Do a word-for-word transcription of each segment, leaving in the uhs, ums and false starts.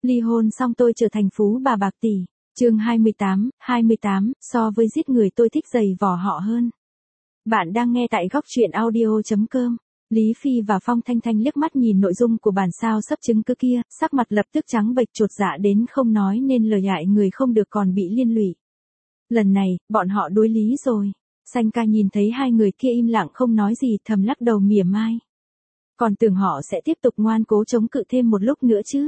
ly hôn xong tôi trở thành phú bà bạc tỷ. Chương hai mươi tám, hai mươi tám, so với giết người tôi thích giày vò họ hơn. Bạn đang nghe tại góc truyện audio chấm com. Lý Phi và Phong Thanh Thanh liếc mắt nhìn nội dung của bản sao sắp chứng cứ kia, sắc mặt lập tức trắng bệch chột dạ đến không nói nên lời, hại người không được còn bị liên lụy. Lần này, bọn họ đối lý rồi. Sanh ca nhìn thấy hai người kia im lặng không nói gì, thầm lắc đầu mỉa mai. Còn tưởng họ sẽ tiếp tục ngoan cố chống cự thêm một lúc nữa chứ.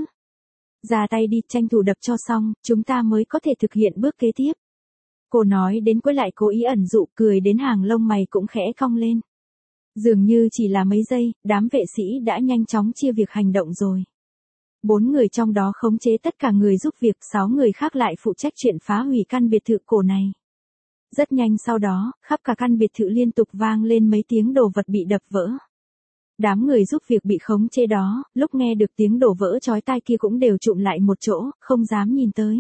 Ra tay đi, tranh thủ đập cho xong, chúng ta mới có thể thực hiện bước kế tiếp. Cô nói đến cuối lại cố ý ẩn dụ, cười đến hàng lông mày cũng khẽ cong lên. Dường như chỉ là mấy giây, đám vệ sĩ đã nhanh chóng chia việc hành động rồi. Bốn người trong đó khống chế tất cả người giúp việc, sáu người khác lại phụ trách chuyện phá hủy căn biệt thự cổ này. Rất nhanh sau đó, khắp cả căn biệt thự liên tục vang lên mấy tiếng đồ vật bị đập vỡ. Đám người giúp việc bị khống chế đó, lúc nghe được tiếng đổ vỡ chói tai kia cũng đều chụm lại một chỗ, không dám nhìn tới.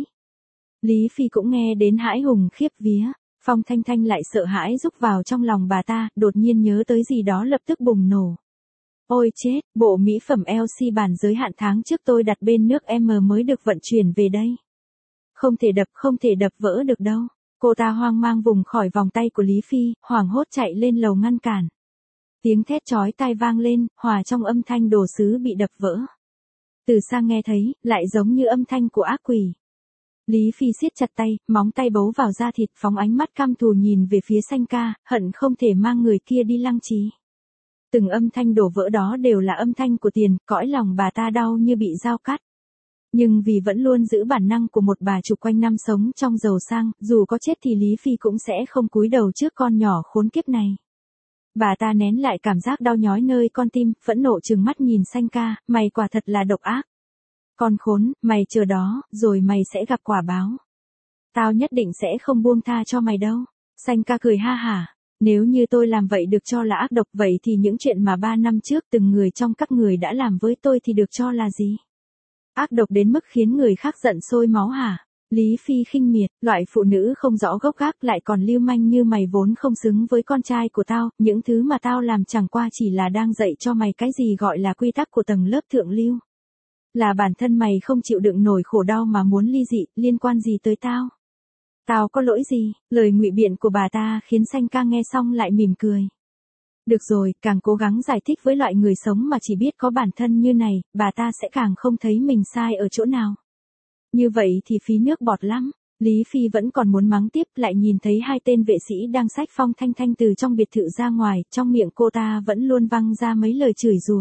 Lý Phi cũng nghe đến hãi hùng khiếp vía, Phong Thanh Thanh lại sợ hãi rúc vào trong lòng bà ta, đột nhiên nhớ tới gì đó lập tức bùng nổ. Ôi chết, bộ mỹ phẩm lờ xê bản giới hạn tháng trước tôi đặt bên nước M mới được vận chuyển về đây. Không thể đập, không thể đập vỡ được đâu. Cô ta hoang mang vùng khỏi vòng tay của Lý Phi, hoảng hốt chạy lên lầu ngăn cản. Tiếng thét chói tai vang lên, hòa trong âm thanh đồ sứ bị đập vỡ. Từ xa nghe thấy, lại giống như âm thanh của ác quỷ. Lý Phi siết chặt tay, móng tay bấu vào da thịt, phóng ánh mắt căm thù nhìn về phía Sanh ca, hận không thể mang người kia đi lăng trí. Từng âm thanh đổ vỡ đó đều là âm thanh của tiền, cõi lòng bà ta đau như bị dao cắt. Nhưng vì vẫn luôn giữ bản năng của một bà chủ quanh năm sống trong giàu sang, dù có chết thì Lý Phi cũng sẽ không cúi đầu trước con nhỏ khốn kiếp này. Bà ta nén lại cảm giác đau nhói nơi con tim, phẫn nộ trừng mắt nhìn Sanh ca, mày quả thật là độc ác. Con khốn, mày chờ đó, rồi mày sẽ gặp quả báo. Tao nhất định sẽ không buông tha cho mày đâu. Sanh ca cười ha hả. Nếu như tôi làm vậy được cho là ác độc, vậy thì những chuyện mà ba năm trước từng người trong các người đã làm với tôi thì được cho là gì? Ác độc đến mức khiến người khác giận sôi máu hả? Lý Phi khinh miệt, loại phụ nữ không rõ gốc gác lại còn lưu manh như mày vốn không xứng với con trai của tao, những thứ mà tao làm chẳng qua chỉ là đang dạy cho mày cái gì gọi là quy tắc của tầng lớp thượng lưu. Là bản thân mày không chịu đựng nổi khổ đau mà muốn ly dị, liên quan gì tới tao? Tao có lỗi gì? Lời ngụy biện của bà ta khiến Sanh ca nghe xong lại mỉm cười. Được rồi, càng cố gắng giải thích với loại người sống mà chỉ biết có bản thân như này, bà ta sẽ càng không thấy mình sai ở chỗ nào. Như vậy thì phí nước bọt lắm. Lý Phi vẫn còn muốn mắng tiếp, lại nhìn thấy hai tên vệ sĩ đang xách Phong Thanh Thanh từ trong biệt thự ra ngoài, trong miệng cô ta vẫn luôn văng ra mấy lời chửi rủa.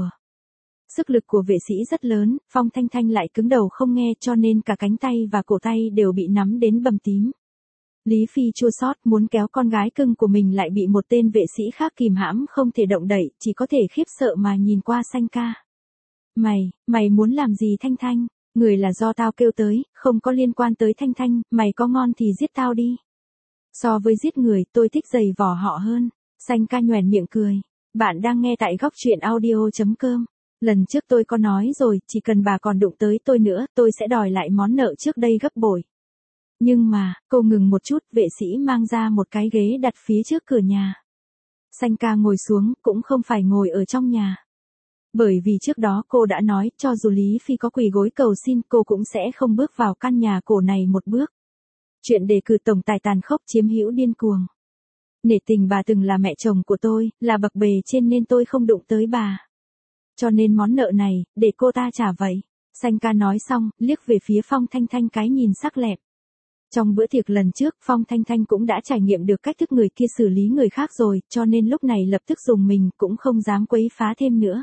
Sức lực của vệ sĩ rất lớn, Phong Thanh Thanh lại cứng đầu không nghe cho nên cả cánh tay và cổ tay đều bị nắm đến bầm tím. Lý Phi chua xót muốn kéo con gái cưng của mình lại bị một tên vệ sĩ khác kìm hãm không thể động đậy, chỉ có thể khiếp sợ mà nhìn qua Sanh ca. Mày, mày muốn làm gì Thanh Thanh? Người là do tao kêu tới, không có liên quan tới Thanh Thanh, mày có ngon thì giết tao đi. So với giết người, tôi thích giày vò họ hơn. Sanh ca nhoẻn miệng cười. Bạn đang nghe tại góc truyện audio chấm com. Lần trước tôi có nói rồi, chỉ cần bà còn đụng tới tôi nữa, tôi sẽ đòi lại món nợ trước đây gấp bội. Nhưng mà, cô ngừng một chút, vệ sĩ mang ra một cái ghế đặt phía trước cửa nhà. Sanh ca ngồi xuống, cũng không phải ngồi ở trong nhà. Bởi vì trước đó cô đã nói, cho dù Lý Phi có quỳ gối cầu xin, cô cũng sẽ không bước vào căn nhà cổ này một bước. Chuyện đề cử tổng tài tàn khốc chiếm hữu điên cuồng. Nể tình bà từng là mẹ chồng của tôi, là bậc bề trên nên tôi không đụng tới bà. Cho nên món nợ này, để cô ta trả vậy. Sanh ca nói xong, liếc về phía Phong Thanh Thanh cái nhìn sắc lẹm. Trong bữa tiệc lần trước, Phong Thanh Thanh cũng đã trải nghiệm được cách thức người kia xử lý người khác rồi, cho nên lúc này lập tức dùng mình, cũng không dám quấy phá thêm nữa.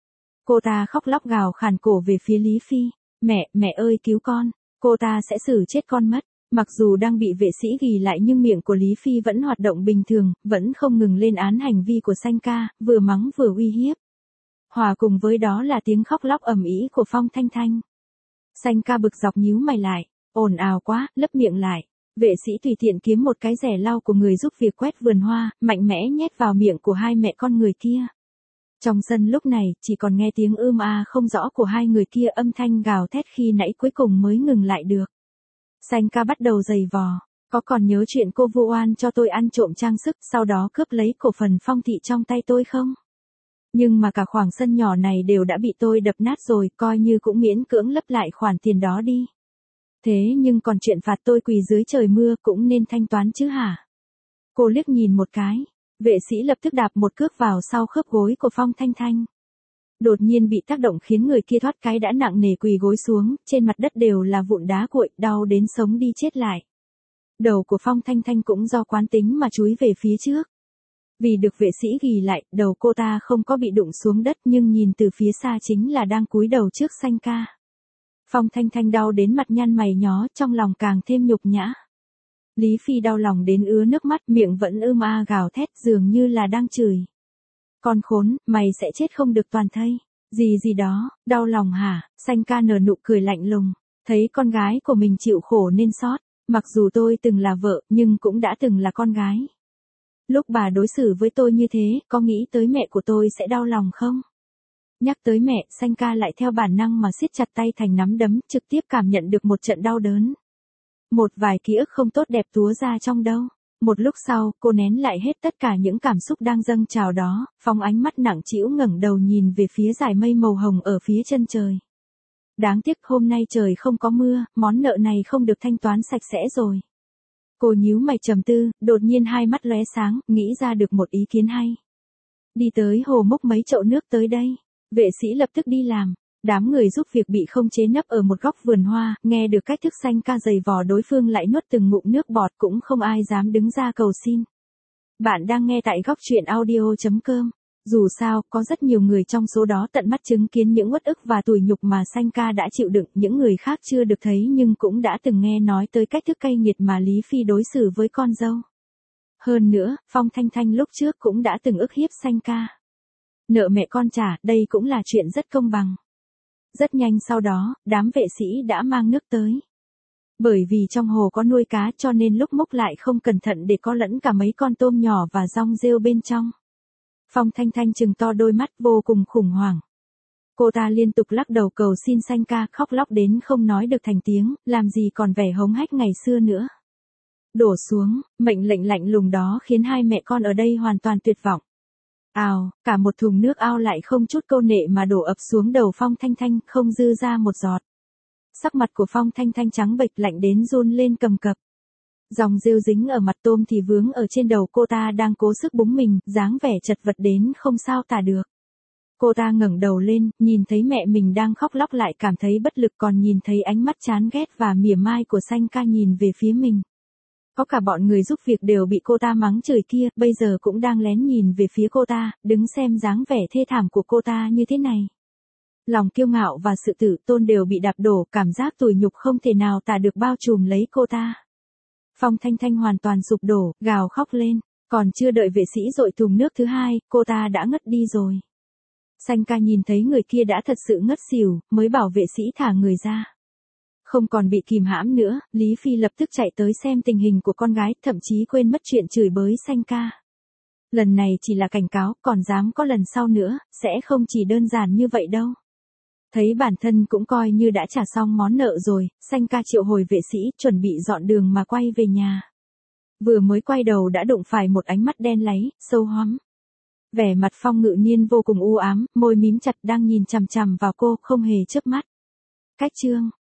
Cô ta khóc lóc gào khàn cổ về phía Lý Phi. Mẹ, mẹ ơi cứu con, cô ta sẽ xử chết con mất. Mặc dù đang bị vệ sĩ ghì lại nhưng miệng của Lý Phi vẫn hoạt động bình thường, vẫn không ngừng lên án hành vi của Sanh ca, vừa mắng vừa uy hiếp. Hòa cùng với đó là tiếng khóc lóc ầm ĩ của Phong Thanh Thanh. Sanh ca bực dọc nhíu mày lại, ồn ào quá, lấp miệng lại. Vệ sĩ tùy tiện kiếm một cái rẻ lau của người giúp việc quét vườn hoa, mạnh mẽ nhét vào miệng của hai mẹ con người kia. Trong sân lúc này, chỉ còn nghe tiếng ưm a không rõ của hai người kia, âm thanh gào thét khi nãy cuối cùng mới ngừng lại được. Sanh ca bắt đầu giày vò, có còn nhớ chuyện cô vu oan cho tôi ăn trộm trang sức, sau đó cướp lấy cổ phần Phong thị trong tay tôi không? Nhưng mà cả khoảng sân nhỏ này đều đã bị tôi đập nát rồi, coi như cũng miễn cưỡng lấp lại khoản tiền đó đi. Thế nhưng còn chuyện phạt tôi quỳ dưới trời mưa cũng nên thanh toán chứ hả? Cô liếc nhìn một cái, vệ sĩ lập tức đạp một cước vào sau khớp gối của Phong Thanh Thanh. Đột nhiên bị tác động khiến người kia thoát cái đã nặng nề quỳ gối xuống, trên mặt đất đều là vụn đá cuội, đau đến sống đi chết lại. Đầu của Phong Thanh Thanh cũng do quán tính mà chúi về phía trước. Vì được vệ sĩ ghì lại, đầu cô ta không có bị đụng xuống đất nhưng nhìn từ phía xa chính là đang cúi đầu trước Sanh ca. Phong Thanh Thanh đau đến mặt nhăn mày nhó, trong lòng càng thêm nhục nhã. Lý Phi đau lòng đến ứa nước mắt, miệng vẫn ưm a gào thét dường như là đang chửi. Con khốn, mày sẽ chết không được toàn thây. Gì gì đó, đau lòng hả? Sanh ca nở nụ cười lạnh lùng, thấy con gái của mình chịu khổ nên xót. Mặc dù tôi từng là vợ, nhưng cũng đã từng là con gái. Lúc bà đối xử với tôi như thế, có nghĩ tới mẹ của tôi sẽ đau lòng không? Nhắc tới mẹ, Sanh ca lại theo bản năng mà siết chặt tay thành nắm đấm, trực tiếp cảm nhận được một trận đau đớn. Một vài ký ức không tốt đẹp túa ra trong đầu. Một lúc sau, cô nén lại hết tất cả những cảm xúc đang dâng trào đó, phóng ánh mắt nặng trĩu ngẩng đầu nhìn về phía dải mây màu hồng ở phía chân trời. Đáng tiếc hôm nay trời không có mưa, món nợ này không được thanh toán sạch sẽ rồi. Cô nhíu mày trầm tư, đột nhiên hai mắt lóe sáng, nghĩ ra được một ý kiến hay. Đi tới hồ múc mấy chậu nước tới đây. Vệ sĩ lập tức đi làm. Đám người giúp việc bị không chế nấp ở một góc vườn hoa, nghe được cách thức Sanh ca giày vò đối phương lại nuốt từng ngụm nước bọt cũng không ai dám đứng ra cầu xin. Bạn đang nghe tại góc truyện audio chấm com. Dù sao, có rất nhiều người trong số đó tận mắt chứng kiến những uất ức và tủi nhục mà Sanh ca đã chịu đựng, những người khác chưa được thấy nhưng cũng đã từng nghe nói tới cách thức cay nghiệt mà Lý Phi đối xử với con dâu. Hơn nữa, Phong Thanh Thanh lúc trước cũng đã từng ức hiếp Sanh ca. Nợ mẹ con trả, đây cũng là chuyện rất công bằng. Rất nhanh sau đó, đám vệ sĩ đã mang nước tới. Bởi vì trong hồ có nuôi cá cho nên lúc múc lại không cẩn thận để có lẫn cả mấy con tôm nhỏ và dong rêu bên trong. Phong Thanh Thanh trừng to đôi mắt vô cùng khủng hoảng. Cô ta liên tục lắc đầu cầu xin Sanh ca, khóc lóc đến không nói được thành tiếng, làm gì còn vẻ hống hách ngày xưa nữa. Đổ xuống, mệnh lệnh lạnh lùng đó khiến hai mẹ con ở đây hoàn toàn tuyệt vọng. Ào, cả một thùng nước ao lại không chút câu nệ mà đổ ập xuống đầu Phong Thanh Thanh, không dư ra một giọt. Sắc mặt của Phong Thanh Thanh trắng bệch lạnh đến run lên cầm cập. Dòng rêu dính ở mặt tôm thì vướng ở trên đầu cô ta đang cố sức búng mình, dáng vẻ chật vật đến không sao tả được. Cô ta ngẩng đầu lên, nhìn thấy mẹ mình đang khóc lóc lại cảm thấy bất lực, còn nhìn thấy ánh mắt chán ghét và mỉa mai của Sanh ca nhìn về phía mình. Có cả bọn người giúp việc đều bị cô ta mắng chửi kia, bây giờ cũng đang lén nhìn về phía cô ta, đứng xem dáng vẻ thê thảm của cô ta như thế này. Lòng kiêu ngạo và sự tự tôn đều bị đạp đổ, cảm giác tủi nhục không thể nào tả được bao trùm lấy cô ta. Phong Thanh Thanh hoàn toàn sụp đổ, gào khóc lên, còn chưa đợi vệ sĩ dội thùng nước thứ hai, cô ta đã ngất đi rồi. Sanh ca nhìn thấy người kia đã thật sự ngất xỉu, mới bảo vệ sĩ thả người ra. Không còn bị kìm hãm nữa, Lý Phi lập tức chạy tới xem tình hình của con gái, thậm chí quên mất chuyện chửi bới Sanh ca. Lần này chỉ là cảnh cáo, còn dám có lần sau nữa, sẽ không chỉ đơn giản như vậy đâu. Thấy bản thân cũng coi như đã trả xong món nợ rồi, Sanh ca triệu hồi vệ sĩ, chuẩn bị dọn đường mà quay về nhà. Vừa mới quay đầu đã đụng phải một ánh mắt đen láy, sâu hoắm. Vẻ mặt Phong Ngự Nhiên vô cùng u ám, môi mím chặt đang nhìn chằm chằm vào cô, không hề chớp mắt. Cách chương